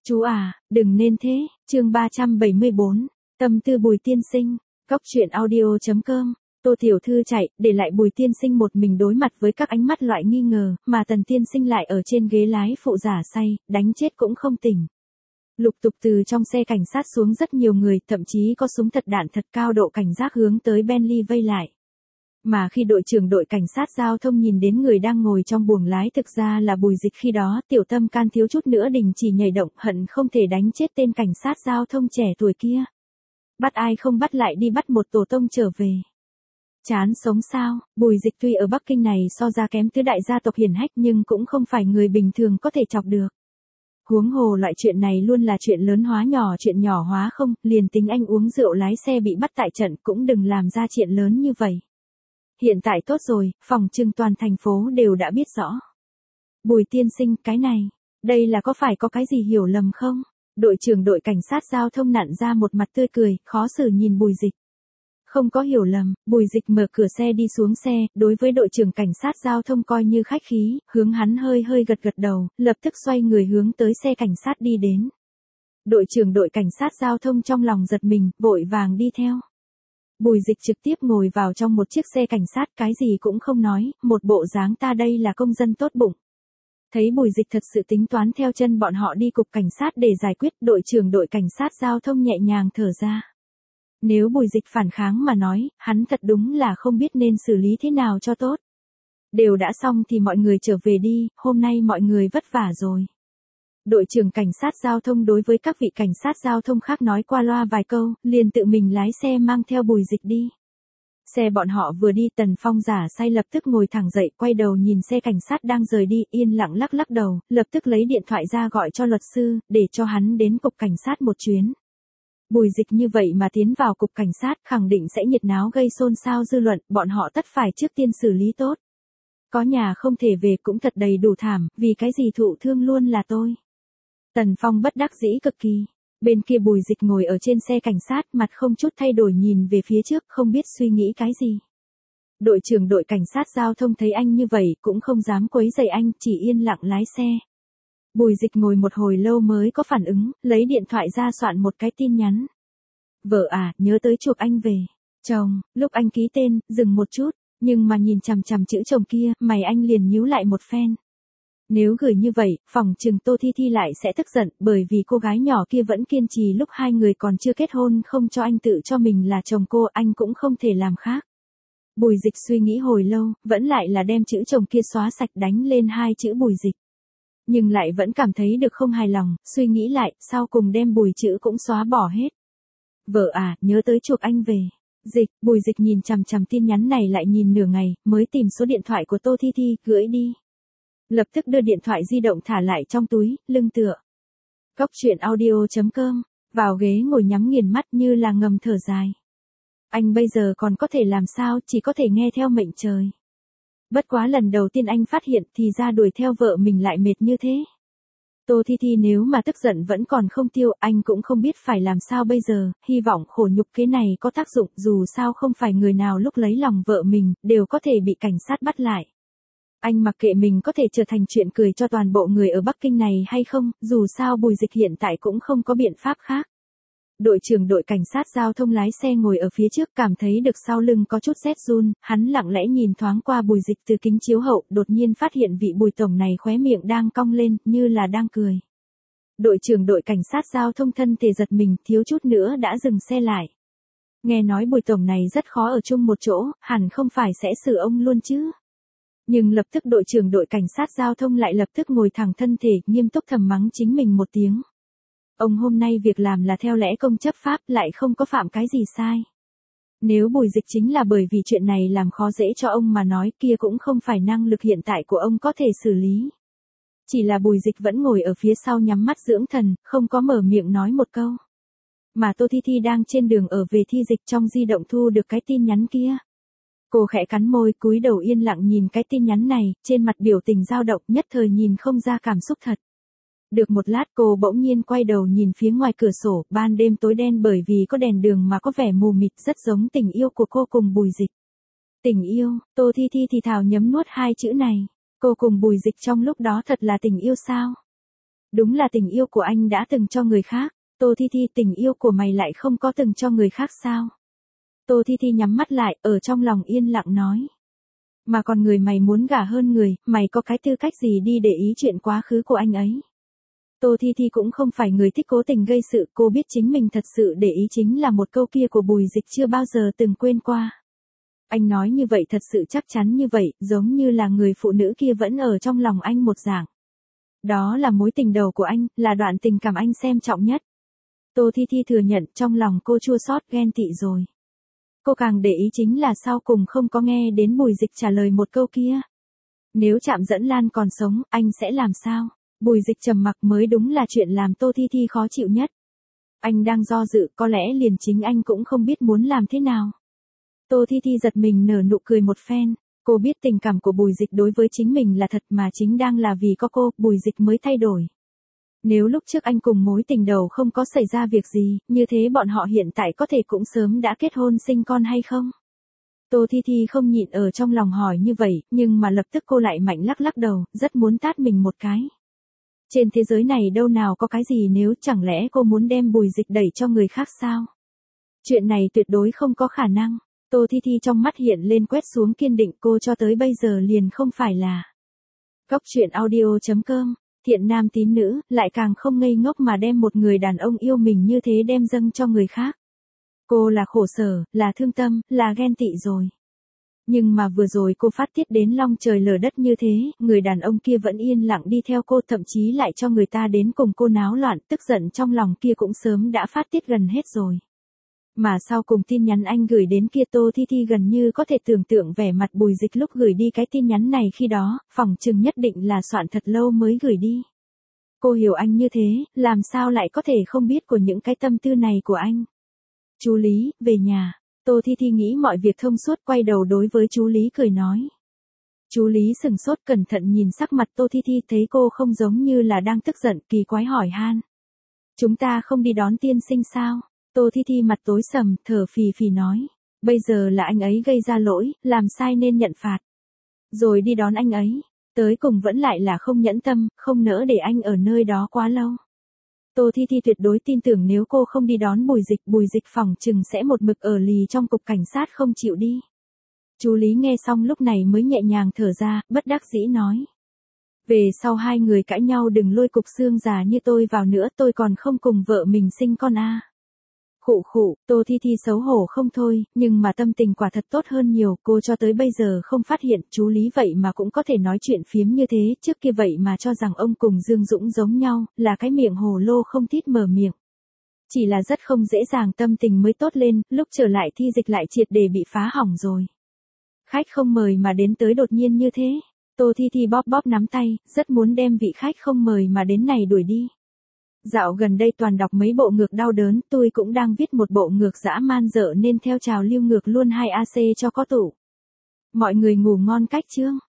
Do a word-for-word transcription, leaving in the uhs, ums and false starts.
Chú à, đừng nên thế, chương ba trăm bảy mươi bốn, tâm tư Bùi tiên sinh, cóc truyện audio chấm com. Tô tiểu thư chạy, để lại Bùi tiên sinh một mình đối mặt với các ánh mắt loại nghi ngờ, mà Tần tiên sinh lại ở trên ghế lái phụ giả say, đánh chết cũng không tỉnh. Lục tục từ trong xe cảnh sát xuống rất nhiều người, thậm chí có súng thật đạn thật, cao độ cảnh giác hướng tới Bentley vây lại. Mà khi đội trưởng đội cảnh sát giao thông nhìn đến người đang ngồi trong buồng lái thực ra là Bùi Dịch, khi đó tiểu tâm can thiếu chút nữa đình chỉ nhảy động, hận không thể đánh chết tên cảnh sát giao thông trẻ tuổi kia. Bắt ai không bắt lại đi bắt một tổ tông trở về. Chán sống sao? Bùi Dịch tuy ở Bắc Kinh này so ra kém tứ đại gia tộc hiển hách nhưng cũng không phải người bình thường có thể chọc được. Huống hồ loại chuyện này luôn là chuyện lớn hóa nhỏ, chuyện nhỏ hóa không, liền tính anh uống rượu lái xe bị bắt tại trận cũng đừng làm ra chuyện lớn như vậy. Hiện tại tốt rồi, phòng trừng toàn thành phố đều đã biết rõ. Bùi tiên sinh, cái này, đây là có phải có cái gì hiểu lầm không? Đội trưởng đội cảnh sát giao thông nặn ra một mặt tươi cười, khó xử nhìn Bùi Dịch. Không có hiểu lầm, Bùi Dịch mở cửa xe đi xuống xe, đối với đội trưởng cảnh sát giao thông coi như khách khí, hướng hắn hơi hơi gật gật đầu, lập tức xoay người hướng tới xe cảnh sát đi đến. Đội trưởng đội cảnh sát giao thông trong lòng giật mình, vội vàng đi theo. Bùi Dịch trực tiếp ngồi vào trong một chiếc xe cảnh sát, cái gì cũng không nói, một bộ dáng ta đây là công dân tốt bụng. Thấy Bùi Dịch thật sự tính toán theo chân bọn họ đi cục cảnh sát để giải quyết, đội trưởng đội cảnh sát giao thông nhẹ nhàng thở ra. Nếu Bùi Dịch phản kháng mà nói, hắn thật đúng là không biết nên xử lý thế nào cho tốt. Đều đã xong thì mọi người trở về đi, hôm nay mọi người vất vả rồi. Đội trưởng cảnh sát giao thông đối với các vị cảnh sát giao thông khác nói qua loa vài câu, liền tự mình lái xe mang theo Bùi Dịch đi. Xe bọn họ vừa đi, Tần Phong giả say lập tức ngồi thẳng dậy, quay đầu nhìn xe cảnh sát đang rời đi, yên lặng lắc lắc đầu, lập tức lấy điện thoại ra gọi cho luật sư, để cho hắn đến cục cảnh sát một chuyến. Bùi Dịch như vậy mà tiến vào cục cảnh sát, khẳng định sẽ nhiệt náo gây xôn xao dư luận, bọn họ tất phải trước tiên xử lý tốt. Có nhà không thể về cũng thật đầy đủ thảm, vì cái gì thụ thương luôn là tôi. Tần Phong bất đắc dĩ cực kỳ. Bên kia Bùi Dịch ngồi ở trên xe cảnh sát, mặt không chút thay đổi nhìn về phía trước, không biết suy nghĩ cái gì. Đội trưởng đội cảnh sát giao thông thấy anh như vậy, cũng không dám quấy rầy anh, chỉ yên lặng lái xe. Bùi Dịch ngồi một hồi lâu mới có phản ứng, lấy điện thoại ra soạn một cái tin nhắn. Vợ à, nhớ tới chuộc anh về. Chồng, lúc anh ký tên, dừng một chút, nhưng mà nhìn chằm chằm chữ chồng kia, mày anh liền nhíu lại một phen. Nếu gửi như vậy, phòng trừng Tô Thi Thi lại sẽ tức giận, bởi vì cô gái nhỏ kia vẫn kiên trì lúc hai người còn chưa kết hôn không cho anh tự cho mình là chồng cô, anh cũng không thể làm khác. Bùi Dịch suy nghĩ hồi lâu, vẫn lại là đem chữ chồng kia xóa sạch, đánh lên hai chữ Bùi Dịch. Nhưng lại vẫn cảm thấy được không hài lòng, suy nghĩ lại, sau cùng đem Bùi chữ cũng xóa bỏ hết. Vợ à, nhớ tới chuộc anh về. Dịch, Bùi Dịch nhìn chằm chằm tin nhắn này lại nhìn nửa ngày, mới tìm số điện thoại của Tô Thi Thi, gửi đi. Lập tức đưa điện thoại di động thả lại trong túi, lưng tựa. cóc truyện audio chấm com, vào ghế ngồi nhắm nghiền mắt như là ngầm thở dài. Anh bây giờ còn có thể làm sao, chỉ có thể nghe theo mệnh trời. Bất quá lần đầu tiên anh phát hiện thì ra đuổi theo vợ mình lại mệt như thế. Tô Thi Thi nếu mà tức giận vẫn còn không tiêu, anh cũng không biết phải làm sao bây giờ, hy vọng khổ nhục kế này có tác dụng, dù sao không phải người nào lúc lấy lòng vợ mình, đều có thể bị cảnh sát bắt lại. Anh mặc kệ mình có thể trở thành chuyện cười cho toàn bộ người ở Bắc Kinh này hay không, dù sao Bùi Dịch hiện tại cũng không có biện pháp khác. Đội trưởng đội cảnh sát giao thông lái xe ngồi ở phía trước, cảm thấy được sau lưng có chút rét run, hắn lặng lẽ nhìn thoáng qua Bùi Dịch từ kính chiếu hậu, đột nhiên phát hiện vị Bùi tổng này khóe miệng đang cong lên, như là đang cười. Đội trưởng đội cảnh sát giao thông thân thể giật mình, thiếu chút nữa đã dừng xe lại. Nghe nói Bùi tổng này rất khó ở chung một chỗ, hẳn không phải sẽ xử ông luôn chứ. Nhưng lập tức đội trưởng đội cảnh sát giao thông lại lập tức ngồi thẳng thân thể, nghiêm túc thầm mắng chính mình một tiếng. Ông hôm nay việc làm là theo lẽ công chấp pháp, lại không có phạm cái gì sai. Nếu Bùi Dịch chính là bởi vì chuyện này làm khó dễ cho ông mà nói, kia cũng không phải năng lực hiện tại của ông có thể xử lý. Chỉ là Bùi Dịch vẫn ngồi ở phía sau nhắm mắt dưỡng thần, không có mở miệng nói một câu. Mà Tô Thi Thi đang trên đường ở về thi dịch, trong di động thu được cái tin nhắn kia. Cô khẽ cắn môi, cúi đầu yên lặng nhìn cái tin nhắn này, trên mặt biểu tình dao động, nhất thời nhìn không ra cảm xúc thật. Được một lát cô bỗng nhiên quay đầu nhìn phía ngoài cửa sổ, ban đêm tối đen bởi vì có đèn đường mà có vẻ mù mịt, rất giống tình yêu của cô cùng Bùi Dịch. Tình yêu, Tô Thi Thi thì thào nhấm nuốt hai chữ này. Cô cùng Bùi Dịch trong lúc đó thật là tình yêu sao? Đúng là tình yêu của anh đã từng cho người khác. Tô Thi Thi, tình yêu của mày lại không có từng cho người khác sao? Tô Thi Thi nhắm mắt lại, ở trong lòng yên lặng nói. Mà còn người mày muốn gả hơn người, mày có cái tư cách gì đi để ý chuyện quá khứ của anh ấy? Tô Thi Thi cũng không phải người thích cố tình gây sự, cô biết chính mình thật sự để ý chính là một câu kia của Bùi Dịch chưa bao giờ từng quên qua. Anh nói như vậy thật sự chắc chắn như vậy, giống như là người phụ nữ kia vẫn ở trong lòng anh một dạng. Đó là mối tình đầu của anh, là đoạn tình cảm anh xem trọng nhất. Tô Thi Thi thừa nhận trong lòng cô chua xót ghen tị rồi. Cô càng để ý chính là sau cùng không có nghe đến Bùi Dịch trả lời một câu kia. Nếu Trạm Dẫn Lan còn sống, anh sẽ làm sao? Bùi Dịch trầm mặc mới đúng là chuyện làm Tô Thi Thi khó chịu nhất. Anh đang do dự, có lẽ liền chính anh cũng không biết muốn làm thế nào. Tô Thi Thi giật mình nở nụ cười một phen. Cô biết tình cảm của Bùi Dịch đối với chính mình là thật mà chính đang là vì có cô, Bùi Dịch mới thay đổi. Nếu lúc trước anh cùng mối tình đầu không có xảy ra việc gì, như thế bọn họ hiện tại có thể cũng sớm đã kết hôn sinh con hay không? Tô Thi Thi không nhịn ở trong lòng hỏi như vậy, nhưng mà lập tức cô lại mạnh lắc lắc đầu, rất muốn tát mình một cái. Trên thế giới này đâu nào có cái gì nếu chẳng lẽ cô muốn đem Bùi Dịch đẩy cho người khác sao? Chuyện này tuyệt đối không có khả năng. Tô Thi Thi trong mắt hiện lên quét xuống kiên định, cô cho tới bây giờ liền không phải là. Góc truyện audio chấm com, thiện nam tín nữ, lại càng không ngây ngốc mà đem một người đàn ông yêu mình như thế đem dâng cho người khác. Cô là khổ sở, là thương tâm, là ghen tị rồi. Nhưng mà vừa rồi cô phát tiết đến long trời lở đất như thế, người đàn ông kia vẫn yên lặng đi theo cô, thậm chí lại cho người ta đến cùng cô náo loạn, tức giận trong lòng kia cũng sớm đã phát tiết gần hết rồi. Mà sau cùng tin nhắn anh gửi đến kia, Tô Thi Thi gần như có thể tưởng tượng vẻ mặt Bùi Dịch lúc gửi đi cái tin nhắn này khi đó, phỏng chừng nhất định là soạn thật lâu mới gửi đi. Cô hiểu anh như thế, làm sao lại có thể không biết của những cái tâm tư này của anh. Chú Lý, về nhà. Tô Thi Thi nghĩ mọi việc thông suốt, quay đầu đối với chú Lý cười nói. Chú Lý sừng sốt cẩn thận nhìn sắc mặt Tô Thi Thi, thấy cô không giống như là đang tức giận, kỳ quái hỏi han. Chúng ta không đi đón tiên sinh sao? Tô Thi Thi mặt tối sầm, thở phì phì nói. Bây giờ là anh ấy gây ra lỗi, làm sai nên nhận phạt. Rồi đi đón anh ấy. Tới cùng vẫn lại là không nhẫn tâm, không nỡ để anh ở nơi đó quá lâu. Tô Thi Thi tuyệt đối tin tưởng nếu cô không đi đón Bùi Dịch, Bùi Dịch phỏng chừng sẽ một mực ở lì trong cục cảnh sát không chịu đi. Chú Lý nghe xong lúc này mới nhẹ nhàng thở ra, bất đắc dĩ nói. Về sau hai người cãi nhau đừng lôi cục xương già như tôi vào nữa, tôi còn không cùng vợ mình sinh con à. Khụ khụ, Tô Thi Thi xấu hổ không thôi, nhưng mà tâm tình quả thật tốt hơn nhiều, cô cho tới bây giờ không phát hiện chú Lý vậy mà cũng có thể nói chuyện phiếm như thế, trước kia vậy mà cho rằng ông cùng Dương Dũng giống nhau, là cái miệng hồ lô không thít mở miệng. Chỉ là rất không dễ dàng tâm tình mới tốt lên, lúc trở lại Thi Dịch lại triệt để bị phá hỏng rồi. Khách không mời mà đến tới đột nhiên như thế, Tô Thi Thi bóp bóp nắm tay, rất muốn đem vị khách không mời mà đến này đuổi đi. Dạo gần đây toàn đọc mấy bộ ngược đau đớn, tôi cũng đang viết một bộ ngược dã man dợ nên theo trào lưu ngược luôn hai a xê cho có tủ. Mọi người ngủ ngon cách chương.